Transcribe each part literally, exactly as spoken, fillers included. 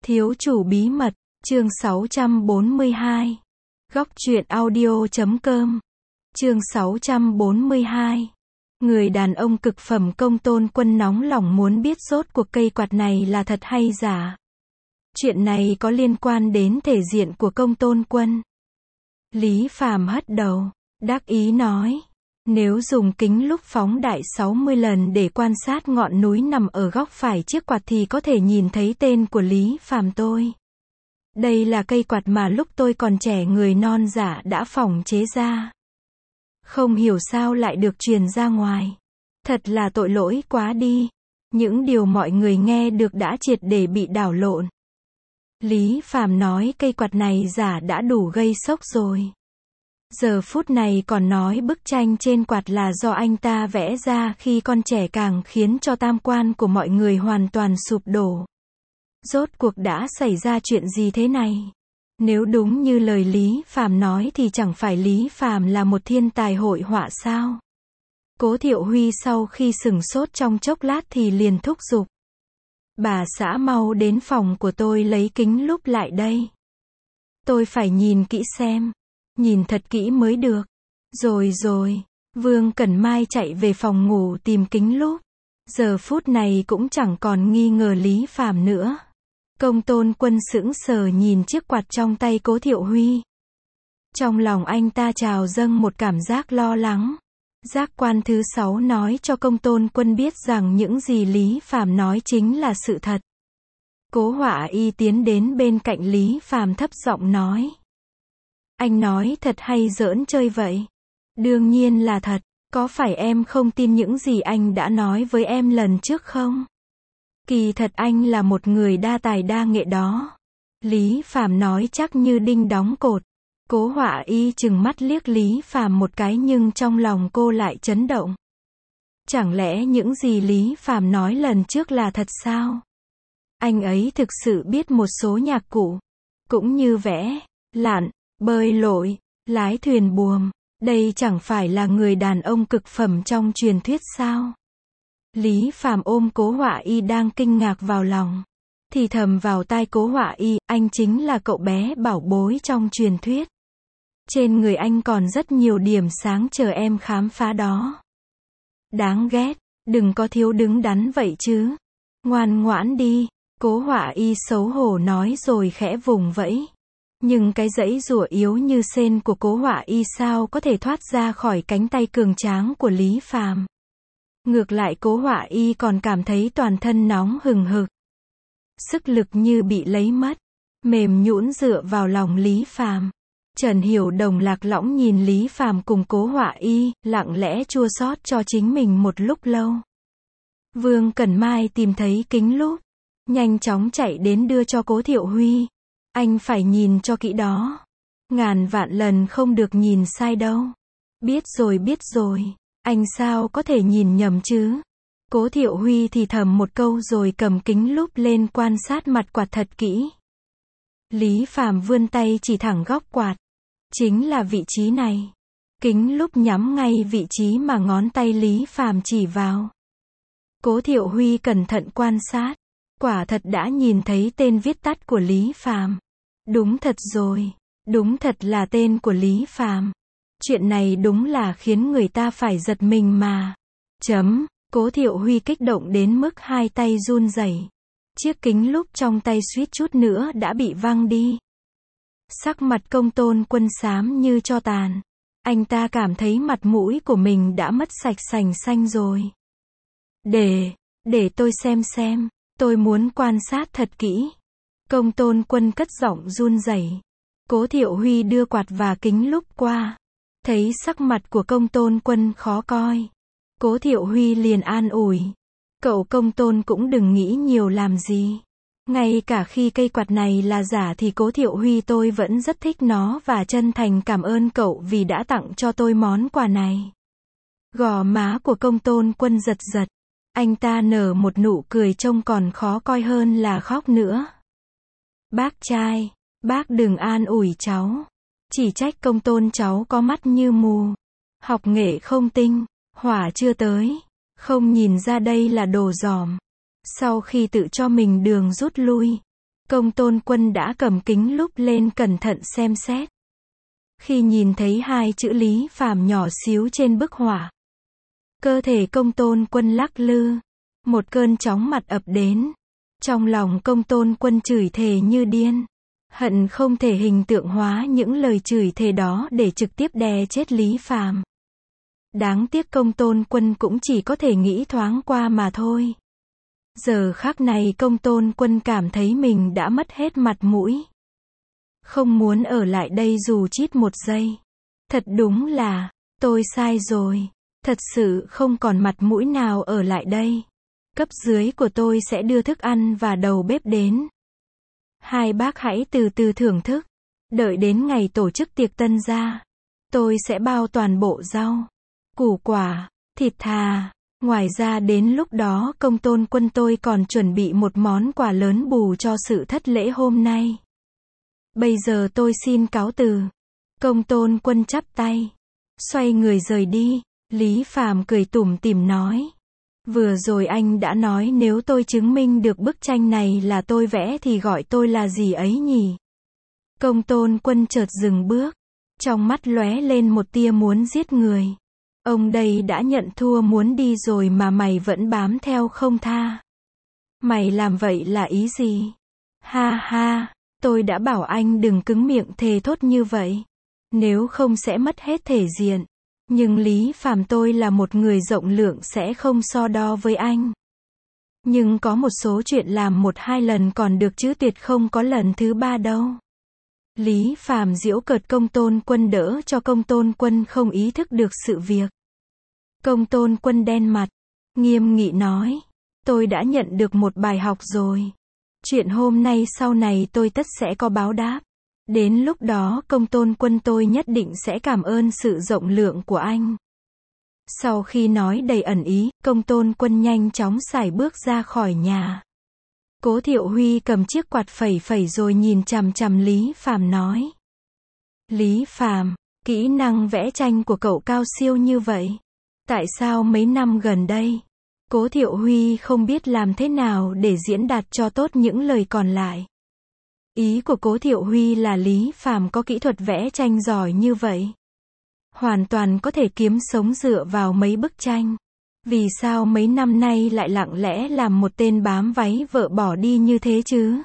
Thiếu chủ bí mật, chương sáu trăm bốn mươi hai. Góc truyện audio chấm com. Chương sáu trăm bốn mươi hai. Người đàn ông cực phẩm Công Tôn Quân nóng lòng muốn biết rốt cuộc cây quạt này là thật hay giả. Chuyện này có liên quan đến thể diện của Công Tôn Quân. Lý Phàm hất đầu, đắc ý nói, nếu dùng kính lúp phóng đại sáu mươi lần để quan sát ngọn núi nằm ở góc phải chiếc quạt thì có thể nhìn thấy tên của Lý Phàm tôi. Đây là cây quạt mà lúc tôi còn trẻ người non dạ đã phỏng chế ra. Không hiểu sao lại được truyền ra ngoài. Thật là tội lỗi quá đi. Những điều mọi người nghe được đã triệt để bị đảo lộn. Lý Phàm nói cây quạt này giả đã đủ gây sốc rồi. Giờ phút này còn nói bức tranh trên quạt là do anh ta vẽ ra khi còn trẻ càng khiến cho tam quan của mọi người hoàn toàn sụp đổ. Rốt cuộc đã xảy ra chuyện gì thế này? Nếu đúng như lời Lý Phàm nói thì chẳng phải Lý Phàm là một thiên tài hội họa sao? Cố Thiệu Huy sau khi sửng sốt trong chốc lát thì liền thúc giục. Bà xã mau đến phòng của tôi lấy kính lúp lại đây. Tôi phải nhìn kỹ xem. Nhìn thật kỹ mới được. Rồi rồi, Vương Cẩn Mai chạy về phòng ngủ tìm kính lúp. Giờ phút này cũng chẳng còn nghi ngờ Lý Phàm nữa. Công Tôn Quân sững sờ nhìn chiếc quạt trong tay Cố Thiệu Huy. Trong lòng anh ta trào dâng một cảm giác lo lắng. Giác quan thứ sáu nói cho Công Tôn Quân biết rằng những gì Lý Phàm nói chính là sự thật. Cố Họa Y tiến đến bên cạnh Lý Phàm thấp giọng nói. Anh nói thật hay giỡn chơi vậy? Đương nhiên là thật, có phải em không tin những gì anh đã nói với em lần trước không? Kỳ thật anh là một người đa tài đa nghệ đó. Lý Phàm nói chắc như đinh đóng cột. Cố Họa Y trừng mắt liếc Lý Phàm một cái nhưng trong lòng cô lại chấn động. Chẳng lẽ những gì Lý Phàm nói lần trước là thật sao? Anh ấy thực sự biết một số nhạc cụ, cũng như vẽ, lặn, bơi lội, lái thuyền buồm. Đây chẳng phải là người đàn ông cực phẩm trong truyền thuyết sao? Lý Phàm ôm Cố Họa Y đang kinh ngạc vào lòng. Thì thầm vào tai Cố Họa Y, anh chính là cậu bé bảo bối trong truyền thuyết. Trên người anh còn rất nhiều điểm sáng chờ em khám phá đó. Đáng ghét, đừng có thiếu đứng đắn vậy chứ. Ngoan ngoãn đi, Cố Họa Y xấu hổ nói rồi khẽ vùng vẫy. Nhưng cái giãy giụa yếu như sên của Cố Họa Y sao có thể thoát ra khỏi cánh tay cường tráng của Lý Phàm. Ngược lại Cố Họa Y còn cảm thấy toàn thân nóng hừng hực. Sức lực như bị lấy mất, mềm nhũn dựa vào lòng Lý Phàm. Trần Hiểu Đồng lạc lõng nhìn Lý Phàm cùng Cố Họa Y, lặng lẽ chua xót cho chính mình một lúc lâu. Vương Cẩn Mai tìm thấy kính lúp, nhanh chóng chạy đến đưa cho Cố Thiệu Huy. Anh phải nhìn cho kỹ đó. Ngàn vạn lần không được nhìn sai đâu. Biết rồi biết rồi, anh sao có thể nhìn nhầm chứ? Cố Thiệu Huy thì thầm một câu rồi cầm kính lúp lên quan sát mặt quạt thật kỹ. Lý Phàm vươn tay chỉ thẳng góc quạt. Chính là vị trí này. Kính lúp nhắm ngay vị trí mà ngón tay Lý Phàm chỉ vào. Cố Thiệu Huy cẩn thận quan sát. Quả thật đã nhìn thấy tên viết tắt của Lý Phàm. Đúng thật rồi. Đúng thật là tên của Lý Phàm. Chuyện này đúng là khiến người ta phải giật mình mà. Chấm. Cố Thiệu Huy kích động đến mức hai tay run rẩy. Chiếc kính lúp trong tay suýt chút nữa đã bị văng đi. Sắc mặt Công Tôn Quân xám như tro tàn. Anh ta cảm thấy mặt mũi của mình đã mất sạch sành xanh rồi. Để, để tôi xem xem. Tôi muốn quan sát thật kỹ. Công Tôn Quân cất giọng run rẩy. Cố Thiệu Huy đưa quạt và kính lúp qua. Thấy sắc mặt của Công Tôn Quân khó coi. Cố Thiệu Huy liền an ủi. Cậu Công Tôn cũng đừng nghĩ nhiều làm gì. Ngay cả khi cây quạt này là giả thì Cố Thiệu Huy tôi vẫn rất thích nó và chân thành cảm ơn cậu vì đã tặng cho tôi món quà này. Gò má của Công Tôn Quân giật giật. Anh ta nở một nụ cười trông còn khó coi hơn là khóc nữa. Bác trai, bác đừng an ủi cháu. Chỉ trách Công Tôn cháu có mắt như mù. Học nghệ không tinh, hỏa chưa tới. Không nhìn ra đây là đồ dỏm. Sau khi tự cho mình đường rút lui, Công Tôn Quân đã cầm kính lúp lên cẩn thận xem xét. Khi nhìn thấy hai chữ Lý Phàm nhỏ xíu trên bức họa, cơ thể Công Tôn Quân lắc lư, một cơn chóng mặt ập đến. Trong lòng Công Tôn Quân chửi thề như điên, hận không thể hình tượng hóa những lời chửi thề đó để trực tiếp đè chết Lý Phàm. Đáng tiếc Công Tôn Quân cũng chỉ có thể nghĩ thoáng qua mà thôi. Giờ khắc này Công Tôn Quân cảm thấy mình đã mất hết mặt mũi. Không muốn ở lại đây dù chít một giây. Thật đúng là, tôi sai rồi. Thật sự không còn mặt mũi nào ở lại đây. Cấp dưới của tôi sẽ đưa thức ăn và đầu bếp đến. Hai bác hãy từ từ thưởng thức. Đợi đến ngày tổ chức tiệc tân gia, tôi sẽ bao toàn bộ rau, củ quả, thịt thà. Ngoài ra đến lúc đó Công Tôn Quân tôi còn chuẩn bị một món quà lớn bù cho sự thất lễ hôm nay. Bây giờ tôi xin cáo từ. Công Tôn Quân chắp tay, xoay người rời đi. Lý Phàm cười tủm tỉm nói. Vừa rồi anh đã nói nếu tôi chứng minh được bức tranh này là tôi vẽ thì gọi tôi là gì ấy nhỉ? Công Tôn Quân chợt dừng bước. Trong mắt lóe lên một tia muốn giết người. Ông đây đã nhận thua muốn đi rồi mà mày vẫn bám theo không tha. Mày làm vậy là ý gì? Ha ha, tôi đã bảo anh đừng cứng miệng thề thốt như vậy. Nếu không sẽ mất hết thể diện. Nhưng Lý Phàm tôi là một người rộng lượng sẽ không so đo với anh. Nhưng có một số chuyện làm một hai lần còn được chứ tuyệt không có lần thứ ba đâu. Lý Phàm giễu cợt Công Tôn Quân đỡ cho Công Tôn Quân không ý thức được sự việc. Công Tôn Quân đen mặt, nghiêm nghị nói. Tôi đã nhận được một bài học rồi. Chuyện hôm nay sau này tôi tất sẽ có báo đáp. Đến lúc đó Công Tôn Quân tôi nhất định sẽ cảm ơn sự rộng lượng của anh. Sau khi nói đầy ẩn ý, Công Tôn Quân nhanh chóng sải bước ra khỏi nhà. Cố Thiệu Huy cầm chiếc quạt phẩy phẩy rồi nhìn chằm chằm Lý Phàm nói. Lý Phàm, kỹ năng vẽ tranh của cậu cao siêu như vậy. Tại sao mấy năm gần đây, Cố Thiệu Huy không biết làm thế nào để diễn đạt cho tốt những lời còn lại? Ý của Cố Thiệu Huy là Lý Phàm có kỹ thuật vẽ tranh giỏi như vậy, hoàn toàn có thể kiếm sống dựa vào mấy bức tranh. Vì sao mấy năm nay lại lặng lẽ làm một tên bám váy vợ bỏ đi như thế chứ?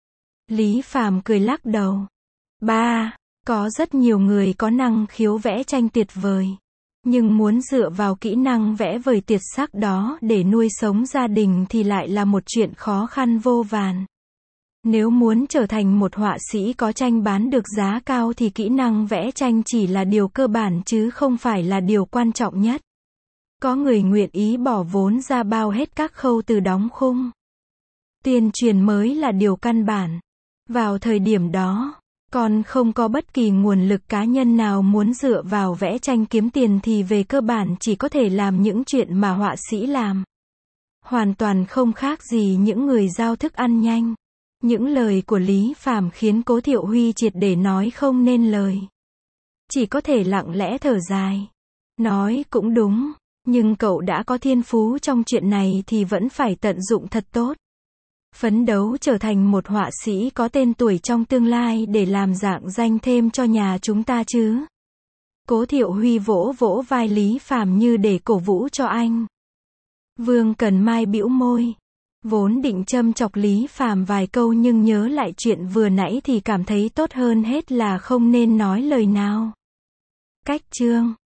Lý Phàm cười lắc đầu. Ba, có rất nhiều người có năng khiếu vẽ tranh tuyệt vời. Nhưng muốn dựa vào kỹ năng vẽ vời tuyệt sắc đó để nuôi sống gia đình thì lại là một chuyện khó khăn vô vàn. Nếu muốn trở thành một họa sĩ có tranh bán được giá cao thì kỹ năng vẽ tranh chỉ là điều cơ bản chứ không phải là điều quan trọng nhất. Có người nguyện ý bỏ vốn ra bao hết các khâu từ đóng khung, tuyên truyền mới là điều căn bản. Vào thời điểm đó, còn không có bất kỳ nguồn lực cá nhân nào muốn dựa vào vẽ tranh kiếm tiền thì về cơ bản chỉ có thể làm những chuyện mà họa sĩ làm. Hoàn toàn không khác gì những người giao thức ăn nhanh. Những lời của Lý Phàm khiến Cố Thiệu Huy triệt để nói không nên lời. Chỉ có thể lặng lẽ thở dài. Nói cũng đúng, nhưng cậu đã có thiên phú trong chuyện này thì vẫn phải tận dụng thật tốt. Phấn đấu trở thành một họa sĩ có tên tuổi trong tương lai để làm rạng danh thêm cho nhà chúng ta chứ. Cố Thiệu Huy vỗ vỗ vai Lý Phàm như để cổ vũ cho anh. Vương Cần Mai bĩu môi. Vốn định châm chọc Lý Phàm vài câu nhưng nhớ lại chuyện vừa nãy thì cảm thấy tốt hơn hết là không nên nói lời nào. Cách chương